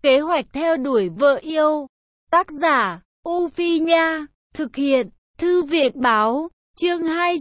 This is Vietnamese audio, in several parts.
Kế hoạch theo đuổi vợ yêu. Tác giả, U Phi Nha. Thực hiện, Thư viện Báo. Chương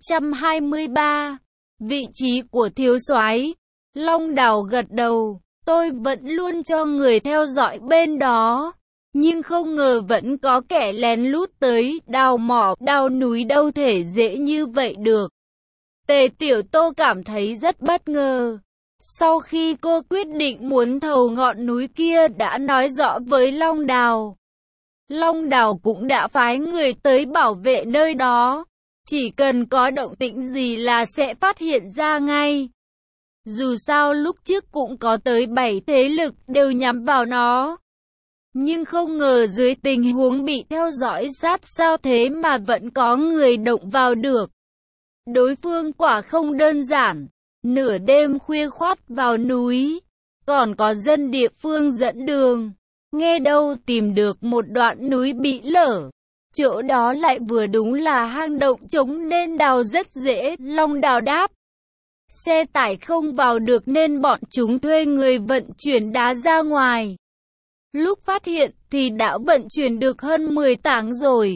223. Vị trí của thiếu soái. Long Đào gật đầu. Tôi vẫn luôn cho người theo dõi bên đó. Nhưng không ngờ vẫn có kẻ lén lút tới đào mỏ, đào núi đâu thể dễ như vậy được. Tề Tiểu Tô cảm thấy rất bất ngờ. Sau khi cô quyết định muốn thầu ngọn núi kia đã nói rõ với Long Đào. Long Đào cũng đã phái người tới bảo vệ nơi đó. Chỉ cần có động tĩnh gì là sẽ phát hiện ra ngay. Dù sao lúc trước cũng có tới 7 thế lực đều nhắm vào nó. Nhưng không ngờ dưới tình huống bị theo dõi sát sao thế mà vẫn có người động vào được. Đối phương quả không đơn giản. Nửa đêm khuya khoắt vào núi. Còn có dân địa phương dẫn đường. Nghe đâu tìm được một đoạn núi bị lở. Chỗ đó lại vừa đúng là hang động trống nên đào rất dễ. Long Đào đáp. Xe tải không vào được nên bọn chúng thuê người vận chuyển đá ra ngoài. Lúc phát hiện thì đã vận chuyển được hơn 10 tảng rồi.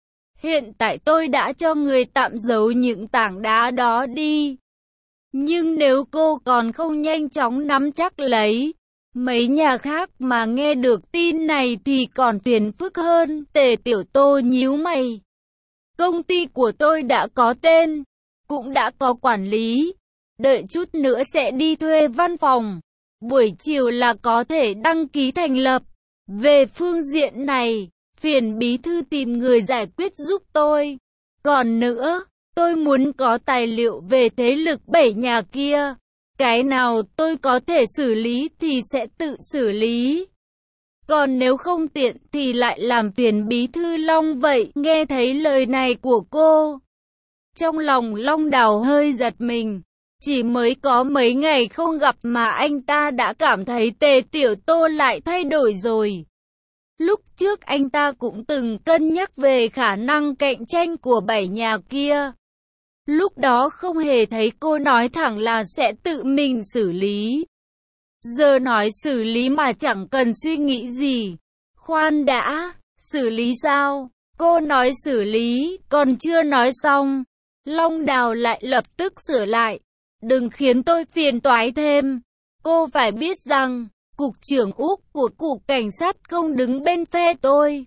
Hiện tại tôi đã cho người tạm giấu những tảng đá đó đi. Nhưng nếu cô còn không nhanh chóng nắm chắc lấy, mấy nhà khác mà nghe được tin này thì còn phiền phức hơn. Tề Tiểu Tô nhíu mày. Công ty của tôi đã có tên, cũng đã có quản lý. Đợi chút nữa sẽ đi thuê văn phòng. Buổi chiều là có thể đăng ký thành lập. Về phương diện này, phiền bí thư tìm người giải quyết giúp tôi. Còn nữa, tôi muốn có tài liệu về thế lực 7 nhà kia. Cái nào tôi có thể xử lý thì sẽ tự xử lý. Còn nếu không tiện thì lại làm phiền bí thư Long vậy. Nghe thấy lời này của cô, trong lòng Long Đào hơi giật mình. Chỉ mới có mấy ngày không gặp mà anh ta đã cảm thấy Tề Tiểu Tô lại thay đổi rồi. Lúc trước anh ta cũng từng cân nhắc về khả năng cạnh tranh của 7 nhà kia. Lúc đó không hề thấy cô nói thẳng là sẽ tự mình xử lý. Giờ nói xử lý mà chẳng cần suy nghĩ gì. Khoan đã, xử lý sao? Cô nói xử lý, còn chưa nói xong. Long Đào lại lập tức sửa lại. Đừng khiến tôi phiền toái thêm. Cô phải biết rằng, Cục trưởng Úc của Cục Cảnh sát không đứng bên phe tôi.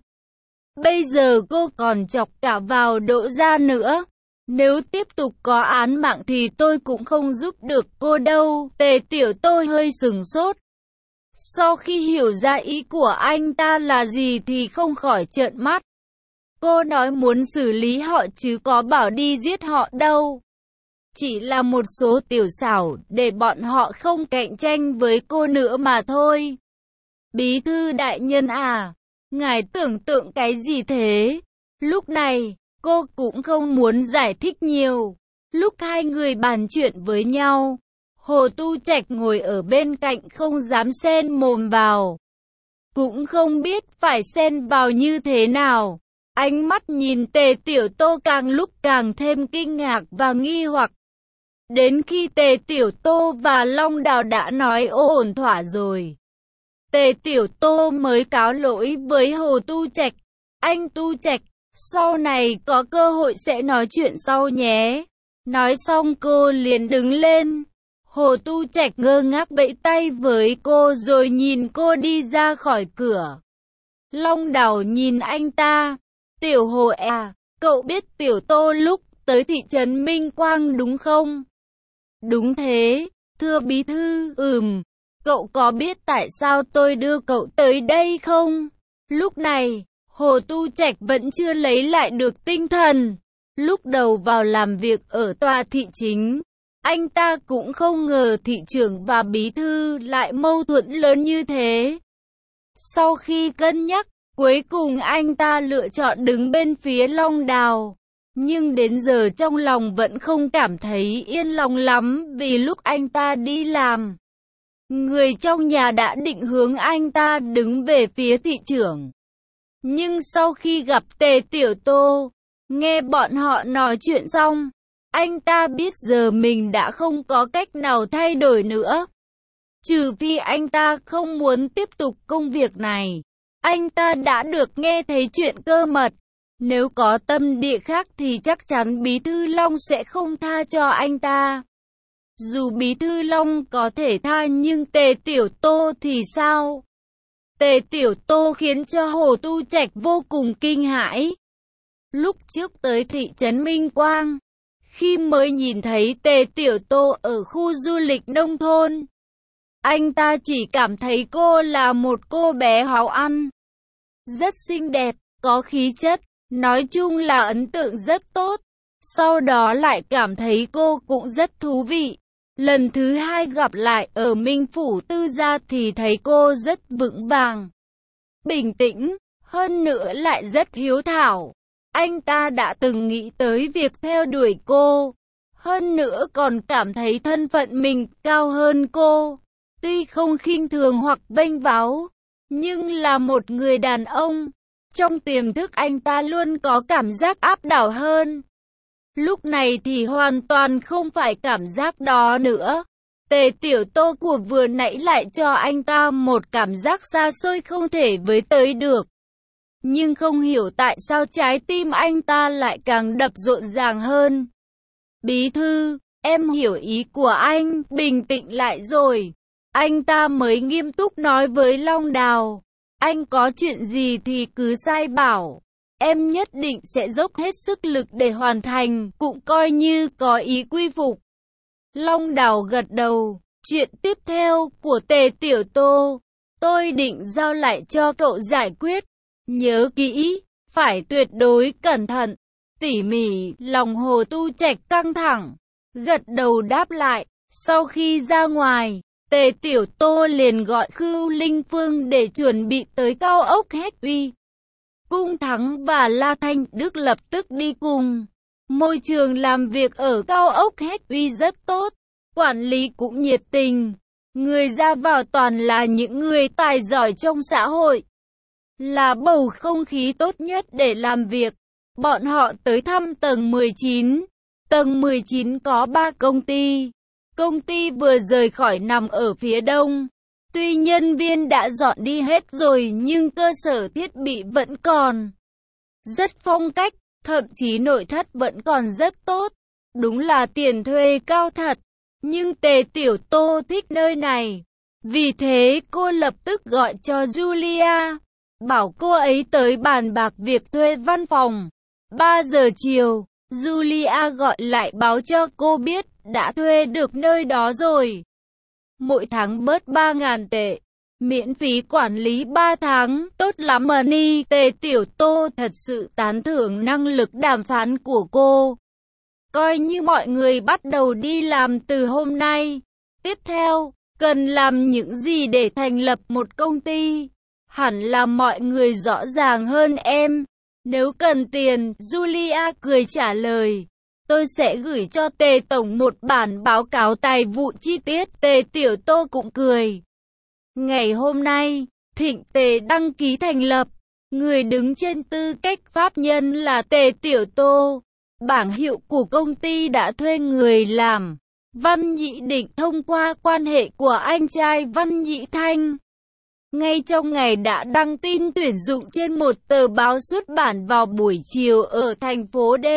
Bây giờ cô còn chọc cả vào Đỗ gia nữa. Nếu tiếp tục có án mạng thì tôi cũng không giúp được cô đâu. Tề Tiểu Tô hơi sừng sốt. Sau khi hiểu ra ý của anh ta là gì thì không khỏi trợn mắt. Cô nói muốn xử lý họ chứ có bảo đi giết họ đâu. Chỉ là một số tiểu xảo để bọn họ không cạnh tranh với cô nữa mà thôi. Bí thư đại nhân à, ngài tưởng tượng cái gì thế? Lúc này, cô cũng không muốn giải thích nhiều. Lúc hai người bàn chuyện với nhau, Hồ Tu Trạch ngồi ở bên cạnh không dám xen mồm vào. Cũng không biết phải xen vào như thế nào. Ánh mắt nhìn Tề Tiểu Tô càng lúc càng thêm kinh ngạc và nghi hoặc. Đến khi Tề Tiểu Tô và Long Đào đã nói ổn thỏa rồi, Tề Tiểu Tô mới cáo lỗi với Hồ Tu Trạch. Anh Tu Trạch, sau này có cơ hội sẽ nói chuyện sau nhé. Nói xong cô liền đứng lên. Hồ Tu Trạch ngơ ngác vẫy tay với cô rồi nhìn cô đi ra khỏi cửa. Long Đào nhìn anh ta. Tiểu Hồ à, cậu biết Tiểu Tô lúc tới thị trấn Minh Quang đúng không? Đúng thế, thưa bí thư, cậu có biết tại sao tôi đưa cậu tới đây không? Lúc này, Hồ Tu Trạch vẫn chưa lấy lại được tinh thần. Lúc đầu vào làm việc ở tòa thị chính, anh ta cũng không ngờ thị trưởng và bí thư lại mâu thuẫn lớn như thế. Sau khi cân nhắc, cuối cùng anh ta lựa chọn đứng bên phía Long Đào. Nhưng đến giờ trong lòng vẫn không cảm thấy yên lòng lắm vì lúc anh ta đi làm, người trong nhà đã định hướng anh ta đứng về phía thị trưởng. Nhưng sau khi gặp Tề Tiểu Tô, nghe bọn họ nói chuyện xong, anh ta biết giờ mình đã không có cách nào thay đổi nữa. Trừ phi anh ta không muốn tiếp tục công việc này. Anh ta đã được nghe thấy chuyện cơ mật. Nếu có tâm địa khác thì chắc chắn Bí Thư Long sẽ không tha cho anh ta. Dù Bí Thư Long có thể tha nhưng Tề Tiểu Tô thì sao? Tề Tiểu Tô khiến cho Hồ Tu Trạch vô cùng kinh hãi. Lúc trước tới thị trấn Minh Quang, khi mới nhìn thấy Tề Tiểu Tô ở khu du lịch nông thôn, anh ta chỉ cảm thấy cô là một cô bé háo ăn, rất xinh đẹp, có khí chất, nói chung là ấn tượng rất tốt. Sau đó lại cảm thấy cô cũng rất thú vị. Lần thứ hai gặp lại ở Minh Phủ Tư Gia thì thấy cô rất vững vàng, bình tĩnh, hơn nữa lại rất hiếu thảo. Anh ta đã từng nghĩ tới việc theo đuổi cô, hơn nữa còn cảm thấy thân phận mình cao hơn cô. Tuy không khinh thường hoặc vênh váo, nhưng là một người đàn ông, trong tiềm thức anh ta luôn có cảm giác áp đảo hơn. Lúc này thì hoàn toàn không phải cảm giác đó nữa. Tề Tiểu Tô của vừa nãy lại cho anh ta một cảm giác xa xôi không thể với tới được. Nhưng không hiểu tại sao trái tim anh ta lại càng đập rộn ràng hơn. Bí thư, em hiểu ý của anh, bình tĩnh lại rồi. Anh ta mới nghiêm túc nói với Long Đào. Anh có chuyện gì thì cứ sai bảo. Em nhất định sẽ dốc hết sức lực để hoàn thành, cũng coi như có ý quy phục. Long Đào gật đầu. Chuyện tiếp theo của Tề Tiểu Tô, tôi định giao lại cho cậu giải quyết. Nhớ kỹ, phải tuyệt đối cẩn thận, tỉ mỉ. Lòng Hồ Tu Trạch căng thẳng, gật đầu đáp lại. Sau khi ra ngoài, Tề Tiểu Tô liền gọi Khưu Linh Phương để chuẩn bị tới cao ốc Hết Uy. Cung Thắng và La Thanh Đức lập tức đi cùng. Môi trường làm việc ở cao ốc Hết Uy rất tốt, quản lý cũng nhiệt tình. Người ra vào toàn là những người tài giỏi trong xã hội. Là bầu không khí tốt nhất để làm việc. Bọn họ tới thăm tầng 19. Tầng 19 có 3 công ty. Công ty vừa rời khỏi nằm ở phía đông. Tuy nhân viên đã dọn đi hết rồi nhưng cơ sở thiết bị vẫn còn. Rất phong cách, thậm chí nội thất vẫn còn rất tốt. Đúng là tiền thuê cao thật. Nhưng Tề Tiểu Tô thích nơi này. Vì thế cô lập tức gọi cho Julia, bảo cô ấy tới bàn bạc việc thuê văn phòng. 3 giờ chiều, Julia gọi lại báo cho cô biết đã thuê được nơi đó rồi. Mỗi tháng bớt 3.000 tệ, miễn phí quản lý 3 tháng, tốt lắm Money. Tề Tiểu Tô thật sự tán thưởng năng lực đàm phán của cô. Coi như mọi người bắt đầu đi làm từ hôm nay. Tiếp theo, cần làm những gì để thành lập một công ty? Hẳn là mọi người rõ ràng hơn em. Nếu cần tiền, Julia cười trả lời. Tôi sẽ gửi cho Tề Tổng một bản báo cáo tài vụ chi tiết. Tề Tiểu Tô cũng cười. Ngày hôm nay, Thịnh Tề đăng ký thành lập. Người đứng trên tư cách pháp nhân là Tề Tiểu Tô. Bảng hiệu của công ty đã thuê người làm. Văn Nhị Định thông qua quan hệ của anh trai Văn Nhị Thanh. Ngay trong ngày đã đăng tin tuyển dụng trên một tờ báo xuất bản vào buổi chiều ở thành phố D.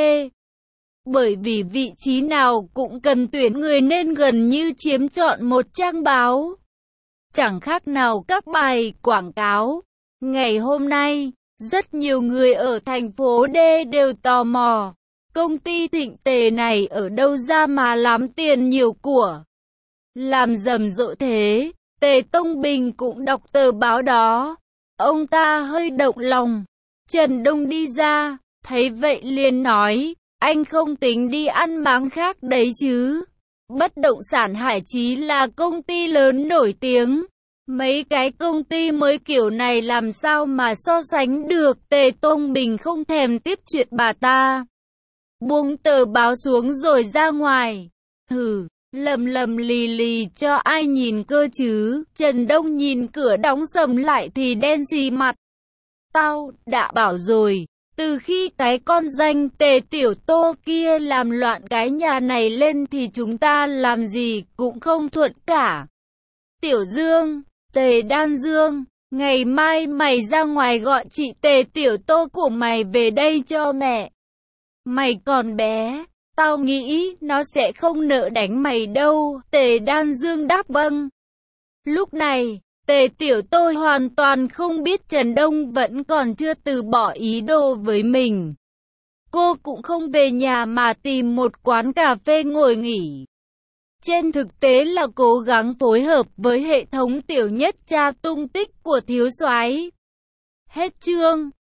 Bởi vì vị trí nào cũng cần tuyển người nên gần như chiếm trọn một trang báo. Chẳng khác nào các bài quảng cáo. Ngày hôm nay, rất nhiều người ở thành phố D đều tò mò. Công ty Thịnh Tề này ở đâu ra mà lắm tiền nhiều của? Làm rầm rộ thế? Tề Tông Bình cũng đọc tờ báo đó. Ông ta hơi động lòng. Trần Đông đi ra, thấy vậy liền nói, anh không tính đi ăn máng khác đấy chứ? Bất động sản Hải Chí là công ty lớn nổi tiếng. Mấy cái công ty mới kiểu này làm sao mà so sánh được? Tề Tông Bình không thèm tiếp chuyện bà ta. Buông tờ báo xuống rồi ra ngoài. Hừ, lầm lì lì cho ai nhìn cơ chứ? Trần Đông nhìn cửa đóng sầm lại thì đen xì mặt. Tao đã bảo rồi, từ khi cái con danh Tề Tiểu Tô kia làm loạn cái nhà này lên thì chúng ta làm gì cũng không thuận cả. Tiểu Dương, Tề Đan Dương, ngày mai mày ra ngoài gọi chị Tề Tiểu Tô của mày về đây cho mẹ. Mày còn bé, tao nghĩ nó sẽ không nỡ đánh mày đâu. Tề Đan Dương đáp vâng. Lúc này, Tề Tiểu Tô hoàn toàn không biết Trần Đông vẫn còn chưa từ bỏ ý đồ với mình. Cô cũng không về nhà mà tìm một quán cà phê ngồi nghỉ. Trên thực tế là cố gắng phối hợp với hệ thống Tiểu Nhất tra tung tích của thiếu soái. Hết chương.